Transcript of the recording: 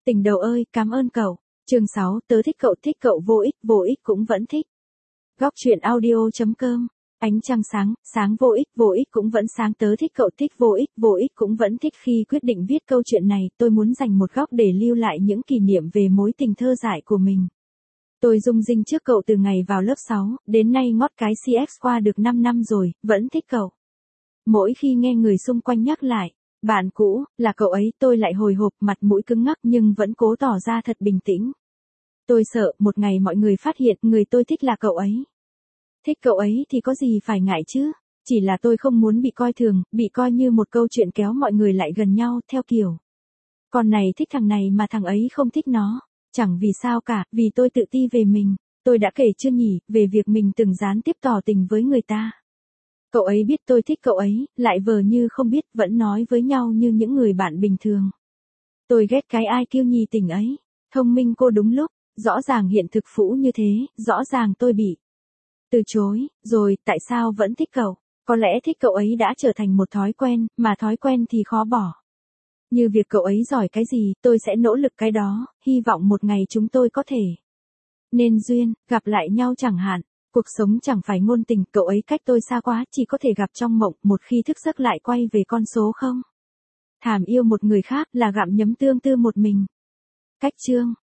Tình đầu ơi, cảm ơn cậu. Chương 6, tớ thích cậu vô ích cũng vẫn thích. Góc truyện audio.com. Ánh trăng sáng, sáng vô ích cũng vẫn sáng. Tớ thích cậu thích vô ích cũng vẫn thích. Khi quyết định viết câu chuyện này, tôi muốn dành một góc để lưu lại những kỷ niệm về mối tình thơ dại của mình. Tôi rung rinh trước cậu từ ngày vào lớp 6, đến nay ngót cái CX qua được 5 năm rồi, vẫn thích cậu. Mỗi khi nghe người xung quanh nhắc lại, bạn cũ, là cậu ấy, tôi lại hồi hộp, mặt mũi cứng ngắc nhưng vẫn cố tỏ ra thật bình tĩnh. Tôi sợ một ngày mọi người phát hiện người tôi thích là cậu ấy. Thích cậu ấy thì có gì phải ngại chứ, chỉ là tôi không muốn bị coi thường, bị coi như một câu chuyện kéo mọi người lại gần nhau, theo kiểu. Con này thích thằng này mà thằng ấy không thích nó, chẳng vì sao cả, vì tôi tự ti về mình. Tôi đã kể chưa nhỉ, về việc mình từng gián tiếp tỏ tình với người ta. Cậu ấy biết tôi thích cậu ấy, lại vờ như không biết, vẫn nói với nhau như những người bạn bình thường. Tôi ghét cái ai kiêu nhì tình ấy, thông minh cô đúng lúc, rõ ràng hiện thực phũ như thế, rõ ràng tôi bị từ chối, rồi, tại sao vẫn thích cậu? Có lẽ thích cậu ấy đã trở thành một thói quen, mà thói quen thì khó bỏ. Như việc cậu ấy giỏi cái gì, tôi sẽ nỗ lực cái đó, hy vọng một ngày chúng tôi có thể nên duyên, gặp lại nhau chẳng hạn. Cuộc sống chẳng phải ngôn tình, cậu ấy cách tôi xa quá, chỉ có thể gặp trong mộng, một khi thức giấc lại quay về con số không. Thảm yêu một người khác là gặm nhấm tương tư một mình. Cách chương